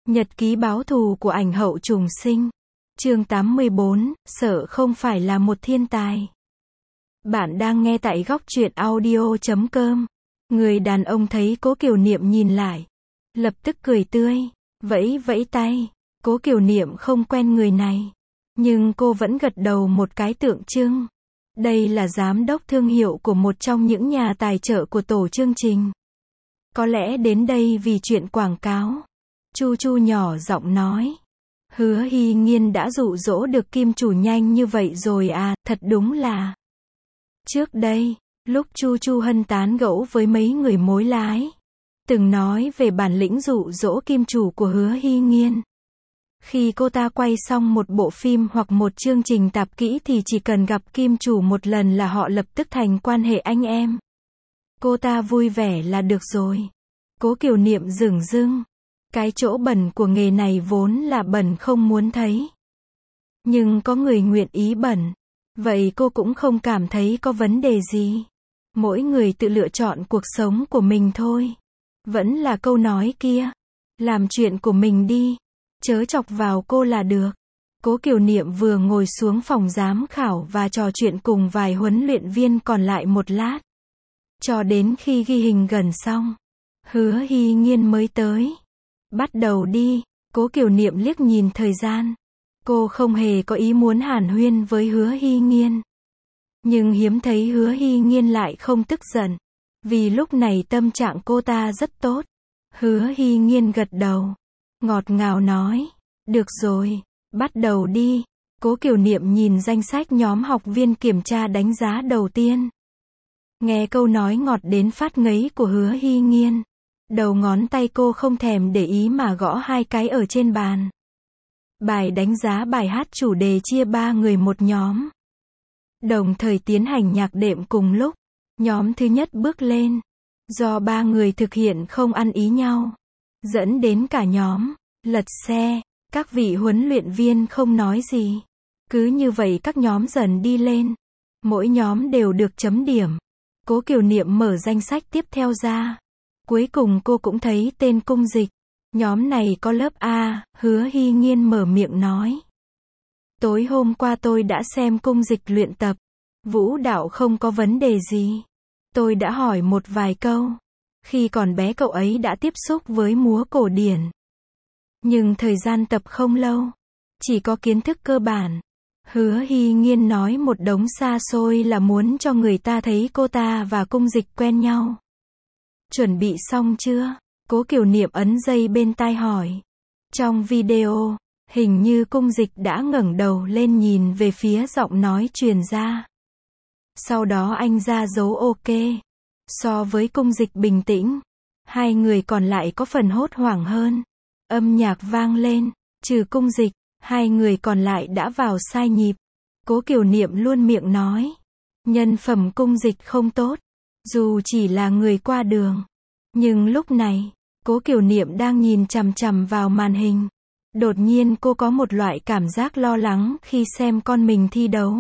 Nhật ký báo thù của ảnh hậu trùng sinh. Chương 84, sợ không phải là một thiên tài. Bạn đang nghe tại góc truyện audio.com. Người đàn ông thấy Cố Kiều Niệm nhìn lại, lập tức cười tươi, vẫy vẫy tay. Cố Kiều Niệm không quen người này, nhưng cô vẫn gật đầu một cái tượng trưng. Đây là giám đốc thương hiệu của một trong những nhà tài trợ của tổ chương trình. Có lẽ đến đây vì chuyện quảng cáo. Chu Chu nhỏ giọng nói. Hứa Hy Nhiên đã dụ dỗ được kim chủ nhanh như vậy rồi à, thật đúng là. Trước đây, lúc Chu Chu Hân tán gẫu với mấy người mối lái, từng nói về bản lĩnh dụ dỗ kim chủ của Hứa Hy Nhiên. Khi cô ta quay xong một bộ phim hoặc một chương trình tạp kỹ thì chỉ cần gặp kim chủ một lần là họ lập tức thành quan hệ anh em. Cô ta vui vẻ là được rồi. Cố Kiều Niệm dửng dưng. Cái chỗ bẩn của nghề này vốn là bẩn không muốn thấy. Nhưng có người nguyện ý bẩn. Vậy cô cũng không cảm thấy có vấn đề gì. Mỗi người tự lựa chọn cuộc sống của mình thôi. Vẫn là câu nói kia. Làm chuyện của mình đi. Chớ chọc vào cô là được. Cố Kiều Niệm vừa ngồi xuống phòng giám khảo và trò chuyện cùng vài huấn luyện viên còn lại một lát. Cho đến khi ghi hình gần xong, Hứa Hy Nhiên mới tới. Bắt đầu đi. Cố Kiều Niệm liếc nhìn thời gian. Cô không hề có ý muốn hàn huyên với Hứa Hy Nhiên. Nhưng hiếm thấy Hứa Hy Nhiên lại không tức giận. Vì lúc này tâm trạng cô ta rất tốt. Hứa Hy Nhiên gật đầu. Ngọt ngào nói. Được rồi, bắt đầu đi. Cố Kiều Niệm nhìn danh sách nhóm học viên kiểm tra đánh giá đầu tiên. Nghe câu nói ngọt đến phát ngấy của Hứa Hy Nhiên. Đầu ngón tay cô không thèm để ý mà gõ hai cái ở trên bàn. Bài đánh giá bài hát chủ đề chia 3 người một nhóm. Đồng thời tiến hành nhạc đệm cùng lúc. Nhóm thứ nhất bước lên. Do 3 người thực hiện không ăn ý nhau, dẫn đến cả nhóm lật xe. Các vị huấn luyện viên không nói gì. Cứ như vậy các nhóm dần đi lên. Mỗi nhóm đều được chấm điểm. Cố Kiều Niệm mở danh sách tiếp theo ra. Cuối cùng cô cũng thấy tên Cung Dịch. Nhóm này có lớp A. Hứa Hy Nhiên mở miệng nói. Tối hôm qua tôi đã xem Cung Dịch luyện tập. Vũ đạo không có vấn đề gì. Tôi đã hỏi một vài câu. Khi còn bé cậu ấy đã tiếp xúc với múa cổ điển. Nhưng thời gian tập không lâu. Chỉ có kiến thức cơ bản. Hứa Hy Nhiên nói một đống xa xôi là muốn cho người ta thấy cô ta và Cung Dịch quen nhau. Chuẩn bị xong chưa? Cố Kiều Niệm ấn dây bên tai hỏi. Trong video, hình như Cung Dịch đã ngẩng đầu lên nhìn về phía giọng nói truyền ra. Sau đó anh ra dấu ok. So với Cung Dịch bình tĩnh, hai người còn lại có phần hốt hoảng hơn. Âm nhạc vang lên, trừ Cung Dịch, hai người còn lại đã vào sai nhịp. Cố Kiều Niệm luôn miệng nói. Nhân phẩm Cung Dịch không tốt. Dù chỉ là người qua đường. Nhưng lúc này, Cố Kiều Niệm đang nhìn chằm chằm vào màn hình. Đột nhiên cô có một loại cảm giác lo lắng khi xem con mình thi đấu.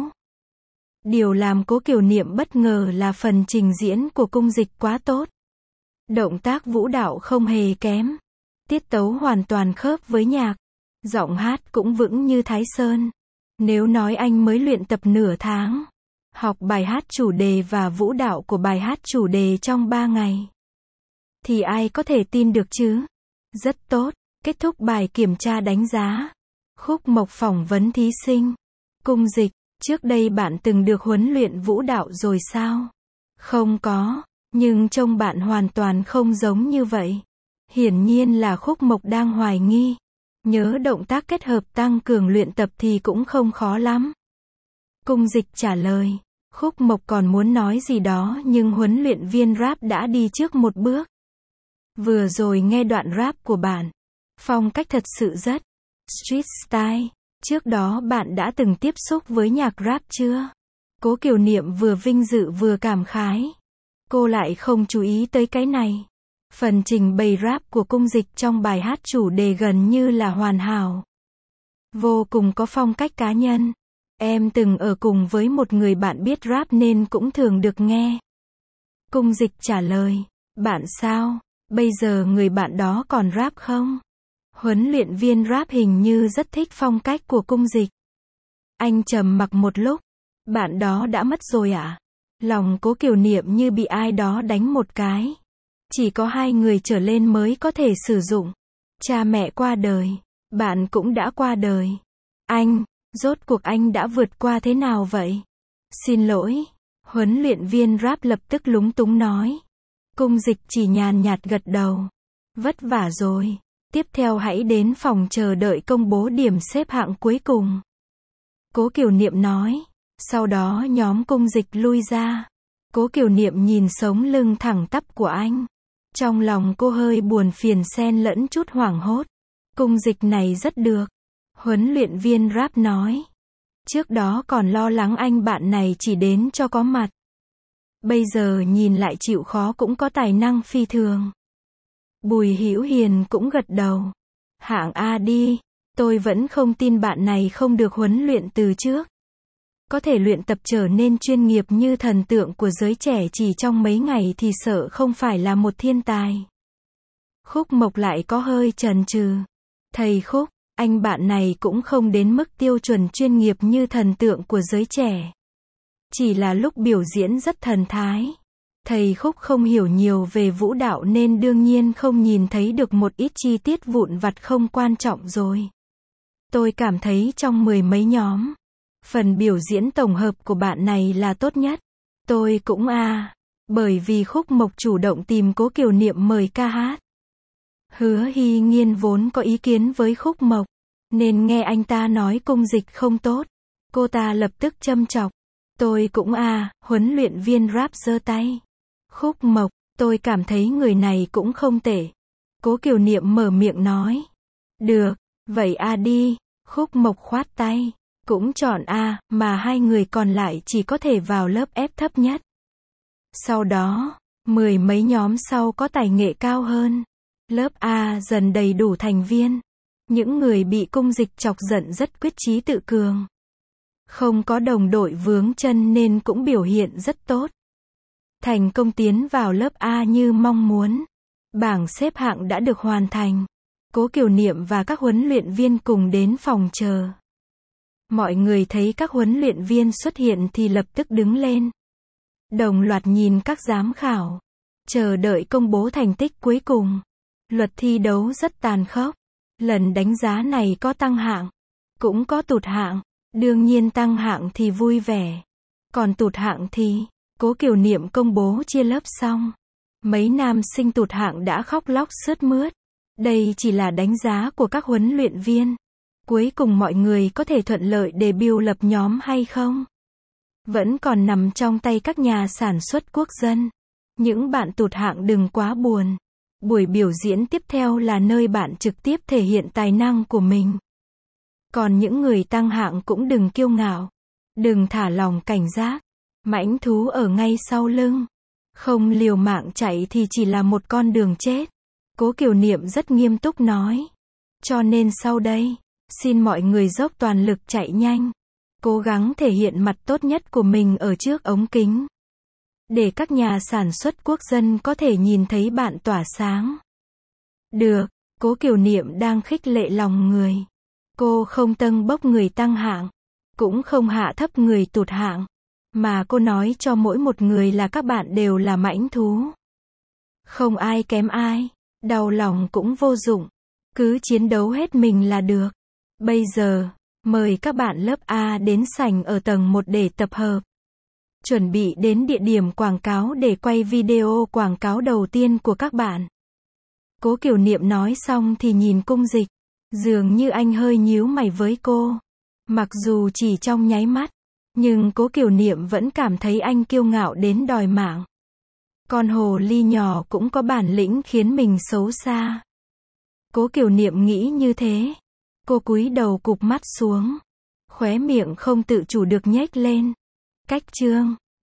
Điều làm Cố Kiều Niệm bất ngờ là phần trình diễn của Cung Dịch quá tốt. Động tác vũ đạo không hề kém. Tiết tấu hoàn toàn khớp với nhạc. Giọng hát cũng vững như Thái Sơn. Nếu nói anh mới luyện tập nửa tháng, học bài hát chủ đề và vũ đạo của bài hát chủ đề trong 3 ngày, thì ai có thể tin được chứ? Rất tốt. Kết thúc bài kiểm tra đánh giá. Khúc Mộc phỏng vấn thí sinh. Cung Dịch, trước đây bạn từng được huấn luyện vũ đạo rồi sao? Không có, nhưng trông bạn hoàn toàn không giống như vậy. Hiển nhiên là Khúc Mộc đang hoài nghi. Nhớ động tác kết hợp tăng cường luyện tập thì cũng không khó lắm. Cung Dịch trả lời. Khúc Mộc còn muốn nói gì đó nhưng huấn luyện viên rap đã đi trước một bước. Vừa rồi nghe đoạn rap của bạn. Phong cách thật sự rất street style. Trước đó bạn đã từng tiếp xúc với nhạc rap chưa? Cố Kiều Niệm vừa vinh dự vừa cảm khái. Cô lại không chú ý tới cái này. Phần trình bày rap của Cung Dịch trong bài hát chủ đề gần như là hoàn hảo. Vô cùng có phong cách cá nhân. Em từng ở cùng với một người bạn biết rap nên cũng thường được nghe. Cung Dịch trả lời. Bạn sao? Bây giờ người bạn đó còn rap không? Huấn luyện viên rap hình như rất thích phong cách của Cung Dịch. Anh trầm mặc một lúc. Bạn đó đã mất rồi ạ? Lòng Cố Kiều Niệm như bị ai đó đánh một cái. Chỉ có 2 người trở lên mới có thể sử dụng. Cha mẹ qua đời. Bạn cũng đã qua đời. Anh, rốt cuộc anh đã vượt qua thế nào vậy? Xin lỗi. Huấn luyện viên rap lập tức lúng túng nói. Cung Dịch chỉ nhàn nhạt gật đầu. Vất vả rồi. Tiếp theo hãy đến phòng chờ đợi công bố điểm xếp hạng cuối cùng. Cố Kiều Niệm nói. Sau đó nhóm Cung Dịch lui ra. Cố Kiều Niệm nhìn sống lưng thẳng tắp của anh. Trong lòng cô hơi buồn phiền xen lẫn chút hoảng hốt. Cung Dịch này rất được. Huấn luyện viên rap nói. Trước đó còn lo lắng anh bạn này chỉ đến cho có mặt. Bây giờ nhìn lại chịu khó cũng có tài năng phi thường. Bùi Hữu Hiền cũng gật đầu. Hạng A đi. Tôi vẫn không tin bạn này không được huấn luyện từ trước. Có thể luyện tập trở nên chuyên nghiệp như thần tượng của giới trẻ chỉ trong mấy ngày thì sợ không phải là một thiên tài. Khúc Mộc lại có hơi chần chừ. Thầy Khúc, anh bạn này cũng không đến mức tiêu chuẩn chuyên nghiệp như thần tượng của giới trẻ. Chỉ là lúc biểu diễn rất thần thái. Thầy Khúc không hiểu nhiều về vũ đạo nên đương nhiên không nhìn thấy được một ít chi tiết vụn vặt không quan trọng rồi. Tôi cảm thấy trong 10 mấy nhóm, phần biểu diễn tổng hợp của bạn này là tốt nhất. Tôi cũng bởi vì Khúc Mộc chủ động tìm Cố Kiều Niệm mời ca hát. Hứa Hy Nghiên vốn có ý kiến với Khúc Mộc, nên nghe anh ta nói Cung Dịch không tốt. Cô ta lập tức châm chọc. Tôi cũng huấn luyện viên rap giơ tay. Khúc Mộc, tôi cảm thấy người này cũng không tệ. Cố Kiều Niệm mở miệng nói. Được, vậy đi. Khúc Mộc khoát tay. Cũng chọn mà 2 người còn lại chỉ có thể vào lớp ép thấp nhất. Sau đó, 10 mấy nhóm sau có tài nghệ cao hơn. Lớp A dần đầy đủ thành viên. Những người bị Cung Dịch chọc giận rất quyết chí tự cường. Không có đồng đội vướng chân nên cũng biểu hiện rất tốt. Thành công tiến vào lớp A như mong muốn. Bảng xếp hạng đã được hoàn thành. Cố Kiều Niệm và các huấn luyện viên cùng đến phòng chờ. Mọi người thấy các huấn luyện viên xuất hiện thì lập tức đứng lên. Đồng loạt nhìn các giám khảo. Chờ đợi công bố thành tích cuối cùng. Luật thi đấu rất tàn khốc. Lần đánh giá này có tăng hạng, cũng có tụt hạng. Đương nhiên tăng hạng thì vui vẻ. Còn tụt hạng thì, Cố Kiều Niệm công bố chia lớp xong. Mấy nam sinh tụt hạng đã khóc lóc sướt mướt. Đây chỉ là đánh giá của các huấn luyện viên. Cuối cùng mọi người có thể thuận lợi debut lập nhóm hay không? Vẫn còn nằm trong tay các nhà sản xuất quốc dân. Những bạn tụt hạng đừng quá buồn. Buổi biểu diễn tiếp theo là nơi bạn trực tiếp thể hiện tài năng của mình. Còn những người tăng hạng cũng đừng kiêu ngạo. Đừng thả lòng cảnh giác. Mãnh thú ở ngay sau lưng. Không liều mạng chạy thì chỉ là một con đường chết. Cố Kiều Niệm rất nghiêm túc nói. Cho nên sau đây, xin mọi người dốc toàn lực chạy nhanh. Cố gắng thể hiện mặt tốt nhất của mình ở trước ống kính. Để các nhà sản xuất quốc dân có thể nhìn thấy bạn tỏa sáng. Được, Cố Kiều Niệm đang khích lệ lòng người. Cô không tâng bốc người tăng hạng, cũng không hạ thấp người tụt hạng, mà cô nói cho mỗi một người là các bạn đều là mãnh thú. Không ai kém ai, đau lòng cũng vô dụng, cứ chiến đấu hết mình là được. Bây giờ, mời các bạn lớp A đến sảnh ở tầng 1 để tập hợp. Chuẩn bị đến địa điểm quảng cáo để quay video quảng cáo đầu tiên của các bạn. Cố Kiều Niệm nói xong thì nhìn Cung Dịch. Dường như anh hơi nhíu mày với cô. Mặc dù chỉ trong nháy mắt, nhưng Cố Kiều Niệm vẫn cảm thấy anh kiêu ngạo đến đòi mạng. Con hồ ly nhỏ cũng có bản lĩnh khiến mình xấu xa. Cố Kiều Niệm nghĩ như thế. Cô cúi đầu cụp mắt xuống. Khóe miệng không tự chủ được nhếch lên. Cách chương